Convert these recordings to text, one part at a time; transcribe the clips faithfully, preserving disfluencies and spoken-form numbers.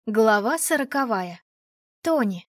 Глава сороковая. Тони.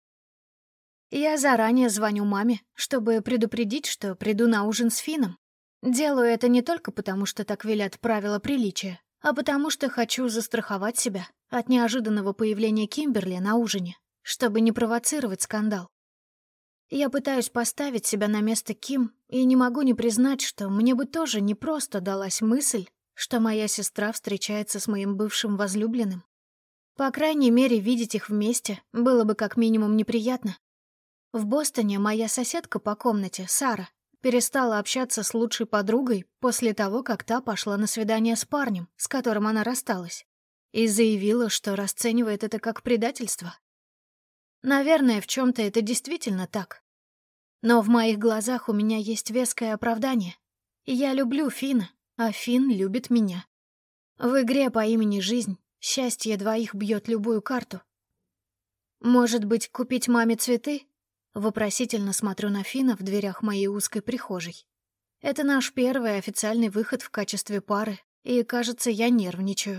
Я заранее звоню маме, чтобы предупредить, что приду на ужин с Финном. Делаю это не только потому, что так велят правила приличия, а потому что хочу застраховать себя от неожиданного появления Кимберли на ужине, чтобы не провоцировать скандал. Я пытаюсь поставить себя на место Ким и не могу не признать, что мне бы тоже не просто далась мысль, что моя сестра встречается с моим бывшим возлюбленным. По крайней мере, видеть их вместе было бы как минимум неприятно. В Бостоне моя соседка по комнате, Сара, перестала общаться с лучшей подругой после того, как та пошла на свидание с парнем, с которым она рассталась, и заявила, что расценивает это как предательство. Наверное, в чем-то это действительно так. Но в моих глазах у меня есть веское оправдание. Я люблю Финна, а Финн любит меня. В игре по имени «Жизнь» счастье двоих бьет любую карту. Может быть, купить маме цветы? Вопросительно смотрю на Финна в дверях моей узкой прихожей. Это наш первый официальный выход в качестве пары, и, кажется, я нервничаю.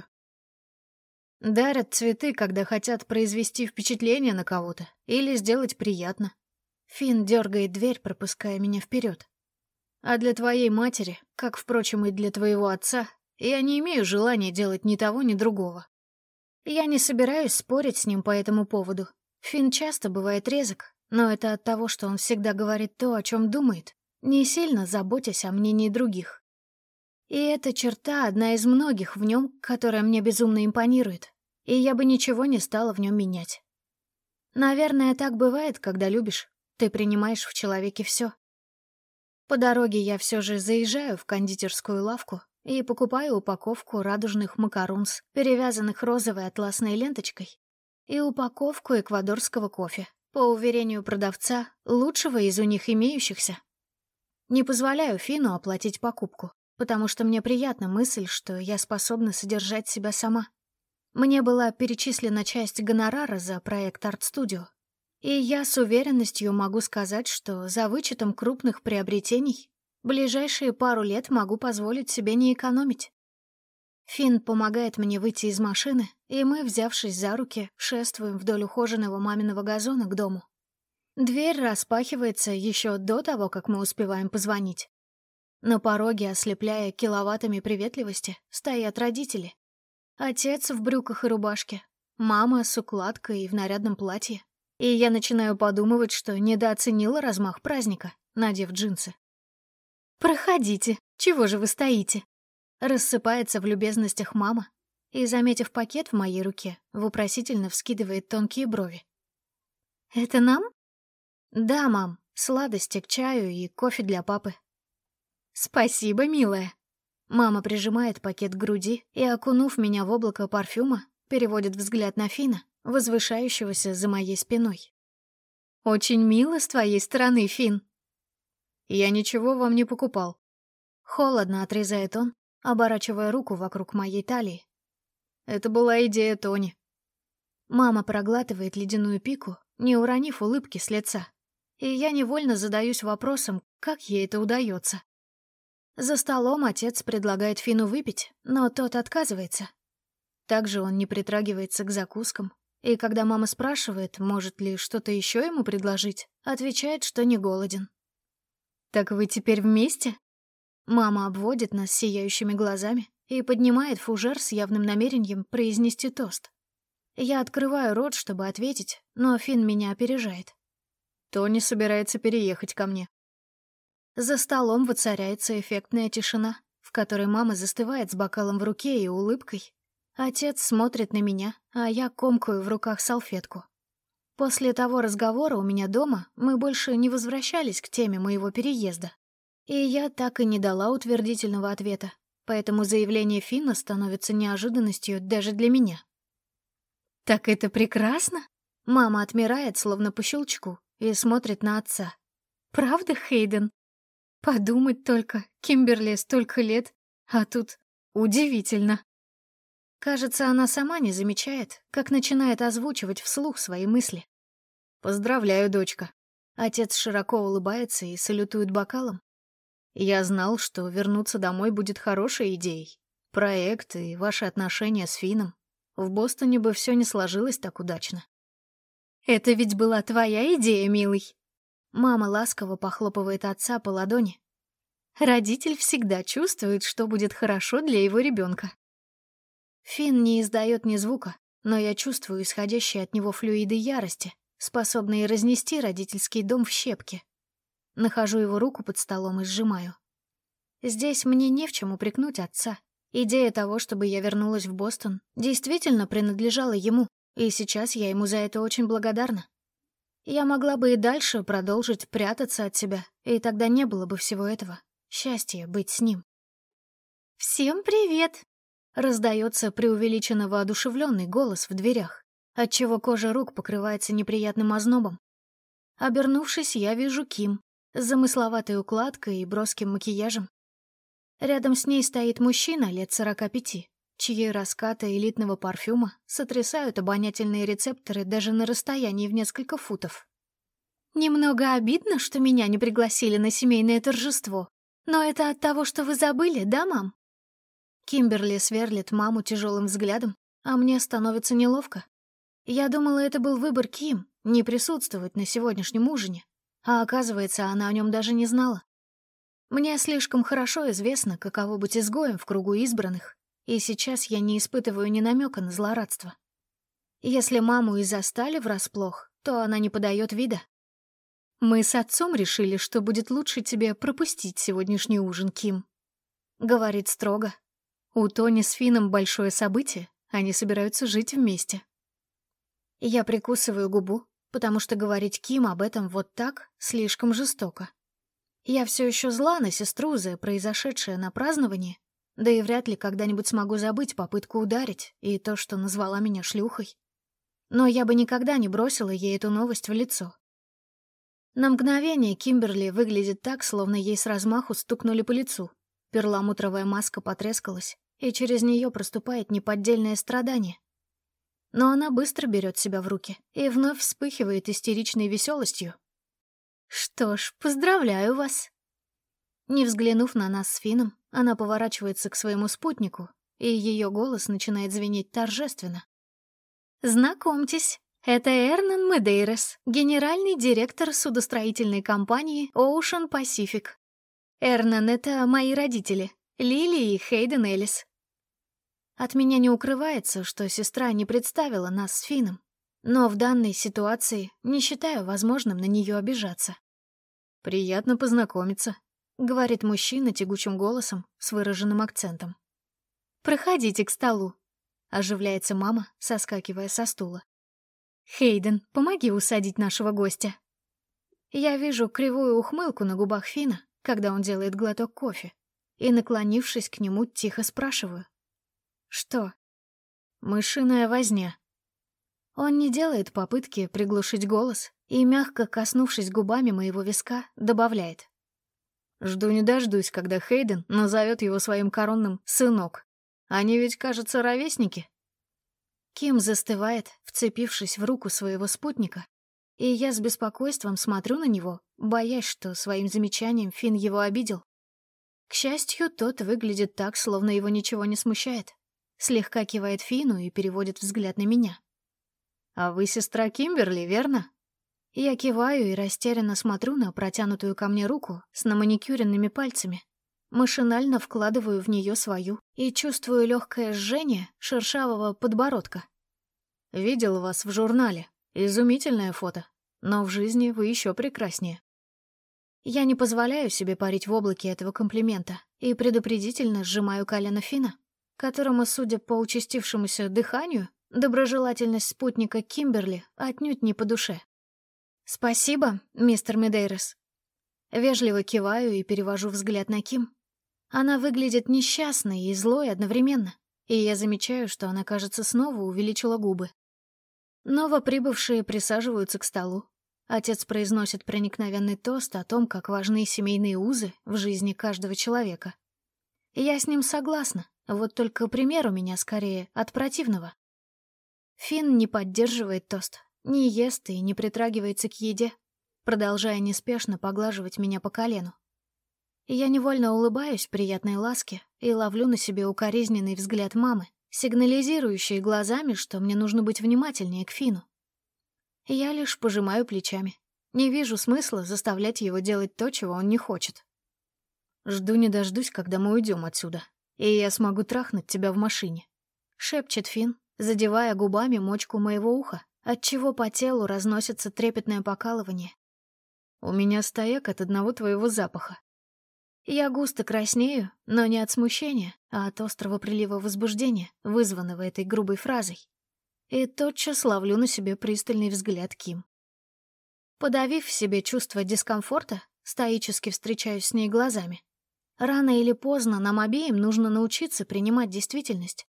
Дарят цветы, когда хотят произвести впечатление на кого-то или сделать приятно. Финн дергает дверь, пропуская меня вперед. А для твоей матери, как, впрочем, и для твоего отца, я не имею желания делать ни того, ни другого. Я не собираюсь спорить с ним по этому поводу. Финн часто бывает резок, но это от того, что он всегда говорит то, о чем думает, не сильно заботясь о мнении других. И эта черта одна из многих в нем, которая мне безумно импонирует, и я бы ничего не стала в нем менять. Наверное, так бывает, когда любишь, ты принимаешь в человеке все. По дороге я все же заезжаю в кондитерскую лавку и покупаю упаковку радужных макарунс, перевязанных розовой атласной ленточкой, и упаковку эквадорского кофе, по уверению продавца, лучшего из у них имеющихся. Не позволяю Фину оплатить покупку, потому что мне приятна мысль, что я способна содержать себя сама. Мне была перечислена часть гонорара за проект арт-студио, и я с уверенностью могу сказать, что за вычетом крупных приобретений ближайшие пару лет могу позволить себе не экономить. Финн помогает мне выйти из машины, и мы, взявшись за руки, шествуем вдоль ухоженного маминого газона к дому. Дверь распахивается еще до того, как мы успеваем позвонить. На пороге, ослепляя киловаттами приветливости, стоят родители. Отец в брюках и рубашке, мама с укладкой и в нарядном платье. И я начинаю подумывать, что недооценила размах праздника, надев джинсы. «Проходите, чего же вы стоите?» Рассыпается в любезностях мама и, заметив пакет в моей руке, вопросительно вскидывает тонкие брови. «Это нам?» «Да, мам, сладости к чаю и кофе для папы». «Спасибо, милая». Мама прижимает пакет к груди и, окунув меня в облако парфюма, переводит взгляд на Фина, возвышающегося за моей спиной. «Очень мило с твоей стороны, Финн». «Я ничего вам не покупал». Холодно отрезает он, оборачивая руку вокруг моей талии. Это была идея Тони. Мама проглатывает ледяную пику, не уронив улыбки с лица. И я невольно задаюсь вопросом, как ей это удается. За столом отец предлагает Фину выпить, но тот отказывается. Также он не притрагивается к закускам. И когда мама спрашивает, может ли что-то еще ему предложить, отвечает, что не голоден. «Так вы теперь вместе?» Мама обводит нас сияющими глазами и поднимает фужер с явным намерением произнести тост. Я открываю рот, чтобы ответить, но Финн меня опережает. Тони собирается переехать ко мне. За столом воцаряется эффектная тишина, в которой мама застывает с бокалом в руке и улыбкой. Отец смотрит на меня, а я комкаю в руках салфетку. После того разговора у меня дома мы больше не возвращались к теме моего переезда. И я так и не дала утвердительного ответа, поэтому заявление Финна становится неожиданностью даже для меня. «Так это прекрасно!» Мама отмирает, словно по щелчку, и смотрит на отца. «Правда, Хейден? Подумать только, Кимберли столько лет, а тут удивительно!» Кажется, она сама не замечает, как начинает озвучивать вслух свои мысли. «Поздравляю, дочка!» Отец широко улыбается и салютует бокалом. «Я знал, что вернуться домой будет хорошей идеей. Проект и ваши отношения с Финном. В Бостоне бы все не сложилось так удачно. «Это ведь была твоя идея, милый!» Мама ласково похлопывает отца по ладони. Родитель всегда чувствует, что будет хорошо для его ребенка. Финн не издает ни звука, но я чувствую исходящие от него флюиды ярости, способные разнести родительский дом в щепки. Нахожу его руку под столом и сжимаю. Здесь мне не в чем упрекнуть отца. Идея того, чтобы я вернулась в Бостон, действительно принадлежала ему, и сейчас я ему за это очень благодарна. Я могла бы и дальше продолжить прятаться от себя, и тогда не было бы всего этого. Счастье быть с ним. «Всем привет!» — раздается преувеличенно воодушевленный голос в дверях, отчего кожа рук покрывается неприятным ознобом. Обернувшись, я вижу Ким с замысловатой укладкой и броским макияжем. Рядом с ней стоит мужчина лет сорока пяти, чьи раскаты элитного парфюма сотрясают обонятельные рецепторы даже на расстоянии в несколько футов. «Немного обидно, что меня не пригласили на семейное торжество, но это от того, что вы забыли, да, мам?» Кимберли сверлит маму тяжелым взглядом, а мне становится неловко. Я думала, это был выбор Ким — не присутствовать на сегодняшнем ужине, а оказывается, она о нем даже не знала. Мне слишком хорошо известно, каково быть изгоем в кругу избранных, и сейчас я не испытываю ни намека на злорадство. Если маму и застали врасплох, то она не подает вида. «Мы с отцом решили, что будет лучше тебе пропустить сегодняшний ужин, Ким», — говорит строго. «У Тони с Финном большое событие, они собираются жить вместе». Я прикусываю губу, потому что говорить Ким об этом вот так слишком жестоко. Я все еще зла на сестру за произошедшее на праздновании, да и вряд ли когда-нибудь смогу забыть попытку ударить и то, что назвала меня шлюхой. Но я бы никогда не бросила ей эту новость в лицо. На мгновение Кимберли выглядит так, словно ей с размаху стукнули по лицу. Перламутровая маска потрескалась, и через нее проступает неподдельное страдание. Но она быстро берет себя в руки и вновь вспыхивает истеричной веселостью. «Что ж, поздравляю вас!» Не взглянув на нас с Финном, она поворачивается к своему спутнику, и ее голос начинает звенеть торжественно. «Знакомьтесь, это Эрнан Медейрос, генеральный директор судостроительной компании Ocean Pacific. Эрнан — это мои родители, Лили и Хейден Эллис». От меня не укрывается, что сестра не представила нас с Финном, но в данной ситуации не считаю возможным на нее обижаться. «Приятно познакомиться», — говорит мужчина тягучим голосом с выраженным акцентом. «Проходите к столу», — оживляется мама, соскакивая со стула. «Хейден, помоги усадить нашего гостя». Я вижу кривую ухмылку на губах Финна, когда он делает глоток кофе, и, наклонившись к нему, тихо спрашиваю. «Что?» «Мышиная возня». Он не делает попытки приглушить голос и, мягко коснувшись губами моего виска, добавляет. «Жду не дождусь, когда Хейден назовет его своим коронным «сынок». Они ведь, кажется, ровесники». Ким застывает, вцепившись в руку своего спутника, и я с беспокойством смотрю на него, боясь, что своим замечанием Финн его обидел. К счастью, тот выглядит так, словно его ничего не смущает. Слегка кивает Финну и переводит взгляд на меня. «А вы сестра Кимберли, верно?» Я киваю и растерянно смотрю на протянутую ко мне руку с наманикюренными пальцами. Машинально вкладываю в нее свою и чувствую легкое жжение шершавого подбородка. «Видел вас в журнале. Изумительное фото. Но в жизни вы еще прекраснее». Я не позволяю себе парить в облаке этого комплимента и предупредительно сжимаю колено Финна, которому, судя по участившемуся дыханию, доброжелательность спутника Кимберли отнюдь не по душе. «Спасибо, мистер Медейрос». Вежливо киваю и перевожу взгляд на Ким. Она выглядит несчастной и злой одновременно, и я замечаю, что она, кажется, снова увеличила губы. Новоприбывшие присаживаются к столу. Отец произносит проникновенный тост о том, как важны семейные узы в жизни каждого человека. Я с ним согласна, вот только пример у меня скорее от противного. Финн не поддерживает тост, не ест и не притрагивается к еде, продолжая неспешно поглаживать меня по колену. Я невольно улыбаюсь приятной ласке и ловлю на себе укоризненный взгляд мамы, сигнализирующие глазами, что мне нужно быть внимательнее к Фину. Я лишь пожимаю плечами. Не вижу смысла заставлять его делать то, чего он не хочет. «Жду не дождусь, когда мы уйдем отсюда, и я смогу трахнуть тебя в машине», — шепчет Фин, задевая губами мочку моего уха, отчего по телу разносится трепетное покалывание. «У меня стояк от одного твоего запаха». Я густо краснею, но не от смущения, а от острого прилива возбуждения, вызванного этой грубой фразой. И тотчас ловлю на себе пристальный взгляд Ким. Подавив в себе чувство дискомфорта, стоически встречаюсь с ней глазами. Рано или поздно нам обеим нужно научиться принимать действительность.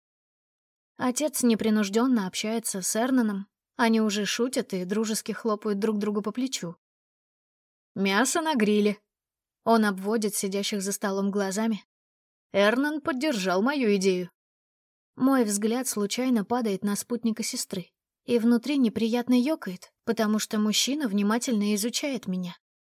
Отец непринужденно общается с Эрнаном, они уже шутят и дружески хлопают друг друга по плечу. «Мясо на гриле». Он обводит сидящих за столом глазами. Эрнан поддержал мою идею. Мой взгляд случайно падает на спутника сестры, и внутри неприятно ёкает, потому что мужчина внимательно изучает меня.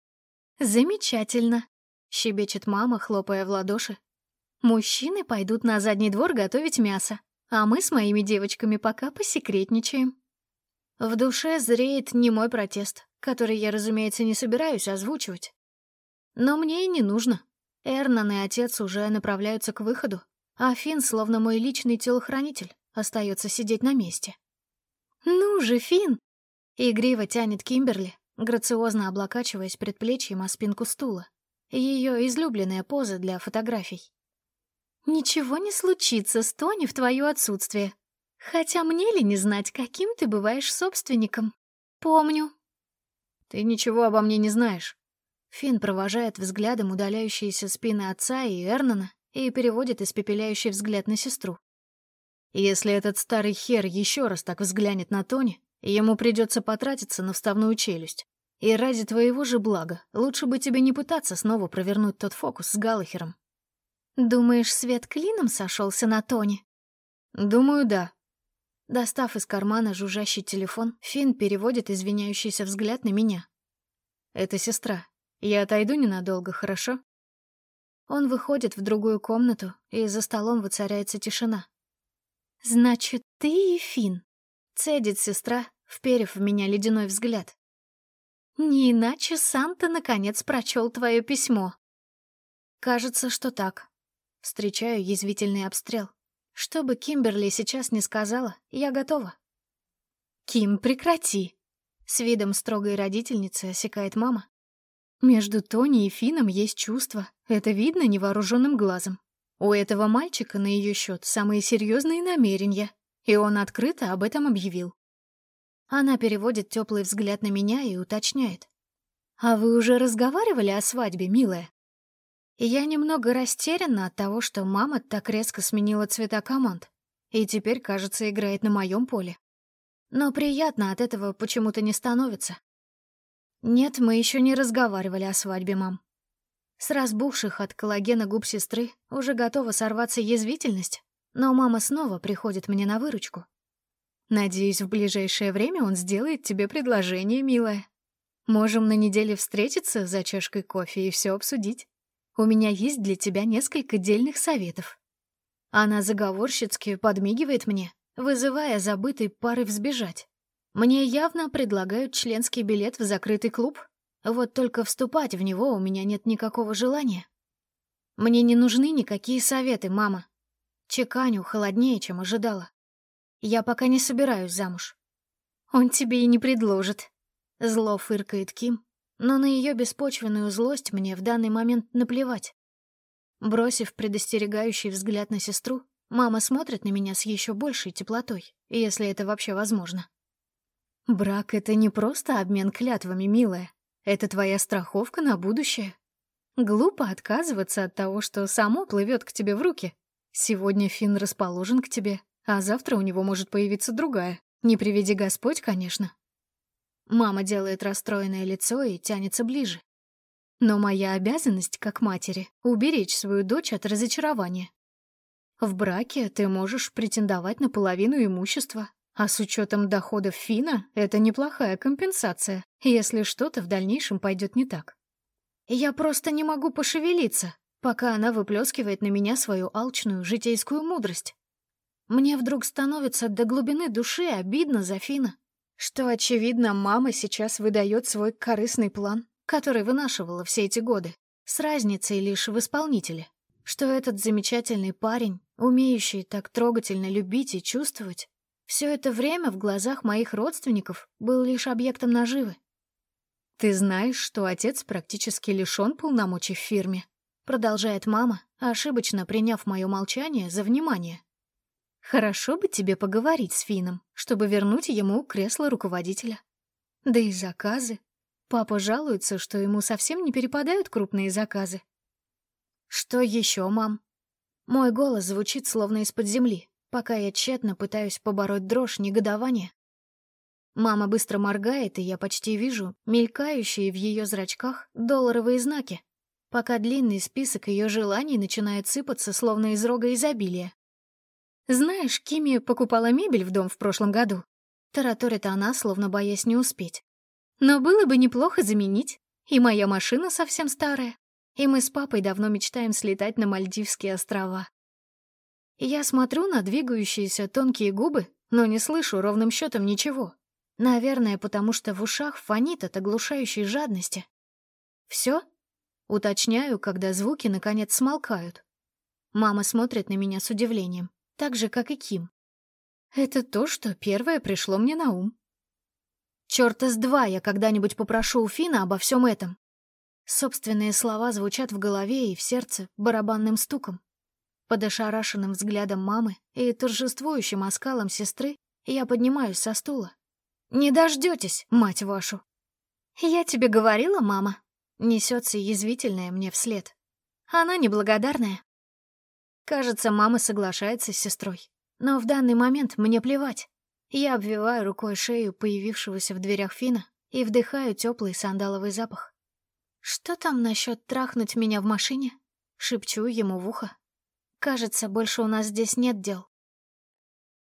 «Замечательно», — щебечет мама, хлопая в ладоши. «Мужчины пойдут на задний двор готовить мясо, а мы с моими девочками пока посекретничаем». В душе зреет немой протест, который я, разумеется, не собираюсь озвучивать. Но мне и не нужно. Эрнан и отец уже направляются к выходу, а Фин, словно мой личный телохранитель, остается сидеть на месте. «Ну же, Фин!» — игриво тянет Кимберли, грациозно облокачиваясь предплечьем о спинку стула. Ее излюбленная поза для фотографий. «Ничего не случится с Тони в твое отсутствие. Хотя мне ли не знать, каким ты бываешь собственником? Помню». «Ты ничего обо мне не знаешь». Фин провожает взглядом удаляющиеся спины отца и Эрнана и переводит испепеляющий взгляд на сестру. «Если этот старый хер еще раз так взглянет на Тони, ему придется потратиться на вставную челюсть. И ради твоего же блага лучше бы тебе не пытаться снова провернуть тот фокус с Галлахером». «Думаешь, свет клином сошелся на Тони?» «Думаю, да». Достав из кармана жужжащий телефон, Фин переводит извиняющийся взгляд на меня. «Это сестра. Я отойду ненадолго, хорошо?» Он выходит в другую комнату, и за столом воцаряется тишина. «Значит, ты и Фин», — цедит сестра, вперев в меня ледяной взгляд. «Не иначе Санта наконец прочел твое письмо». Кажется, что так. Встречаю язвительный обстрел. Что бы Кимберли сейчас ни сказала, я готова. «Ким, прекрати!» — с видом строгой родительницы осекает мама. «Между Тони и Фином есть чувства, это видно невооруженным глазом. У этого мальчика на ее счет самые серьезные намерения, и он открыто об этом объявил». Она переводит теплый взгляд на меня и уточняет. «А вы уже разговаривали о свадьбе, милая?» Я немного растеряна от того, что мама так резко сменила цвета команд и теперь, кажется, играет на моем поле. Но приятно от этого почему-то не становится. Нет, мы еще не разговаривали о свадьбе, мам. С разбухших от коллагена губ сестры уже готова сорваться язвительность, но мама снова приходит мне на выручку. Надеюсь, в ближайшее время он сделает тебе предложение, милая. Можем на неделе встретиться за чашкой кофе и все обсудить. У меня есть для тебя несколько дельных советов». Она заговорщицки подмигивает мне, вызывая забытый порыв сбежать. Мне явно предлагают членский билет в закрытый клуб, вот только вступать в него у меня нет никакого желания. Мне не нужны никакие советы, мама. Чеканю холоднее, чем ожидала. Я пока не собираюсь замуж. Он тебе и не предложит. Зло фыркает Ким, но на ее беспочвенную злость мне в данный момент наплевать. Бросив предостерегающий взгляд на сестру, мама смотрит на меня с еще большей теплотой, если это вообще возможно. «Брак — это не просто обмен клятвами, милая. Это твоя страховка на будущее. Глупо отказываться от того, что само плывет к тебе в руки. Сегодня Финн расположен к тебе, а завтра у него может появиться другая. Не приведи Господь, конечно». Мама делает расстроенное лицо и тянется ближе. Но моя обязанность, как матери, уберечь свою дочь от разочарования. В браке ты можешь претендовать на половину имущества, а с учетом доходов Фина это неплохая компенсация, если что-то в дальнейшем пойдет не так. Я просто не могу пошевелиться, пока она выплескивает на меня свою алчную житейскую мудрость. Мне вдруг становится до глубины души обидно за Фина, что, очевидно, мама сейчас выдает свой корыстный план, который вынашивала все эти годы, с разницей лишь в исполнителе, что этот замечательный парень, умеющий так трогательно любить и чувствовать, все это время в глазах моих родственников был лишь объектом наживы. «Ты знаешь, что отец практически лишён полномочий в фирме?» Продолжает мама, ошибочно приняв мое молчание за внимание. «Хорошо бы тебе поговорить с Фином, чтобы вернуть ему кресло руководителя. Да и заказы. Папа жалуется, что ему совсем не перепадают крупные заказы». «Что еще, мам?» Мой голос звучит словно из-под земли, пока я тщетно пытаюсь побороть дрожь негодования. Мама быстро моргает, и я почти вижу мелькающие в ее зрачках долларовые знаки, пока длинный список ее желаний начинает сыпаться, словно из рога изобилия. «Знаешь, Кимми покупала мебель в дом в прошлом году», — тараторит она, словно боясь не успеть. «Но было бы неплохо заменить, и моя машина совсем старая, и мы с папой давно мечтаем слетать на Мальдивские острова». Я смотрю на двигающиеся тонкие губы, но не слышу ровным счетом ничего. Наверное, потому что в ушах фонит от оглушающей жадности. «Все?» — уточняю, когда звуки наконец смолкают. Мама смотрит на меня с удивлением, так же, как и Ким. Это то, что первое пришло мне на ум. Чёрта с два я когда-нибудь попрошу у Фина обо всем этом. Собственные слова звучат в голове и в сердце барабанным стуком. Под ошарашенным взглядом мамы и торжествующим оскалом сестры я поднимаюсь со стула. «Не дождётесь, мать вашу!» «Я тебе говорила, мама?» Несётся язвительная мне вслед. Она неблагодарная. Кажется, мама соглашается с сестрой. Но в данный момент мне плевать. Я обвиваю рукой шею появившегося в дверях Фина и вдыхаю теплый сандаловый запах. «Что там насчет трахнуть меня в машине?» Шепчу ему в ухо. «Кажется, больше у нас здесь нет дел».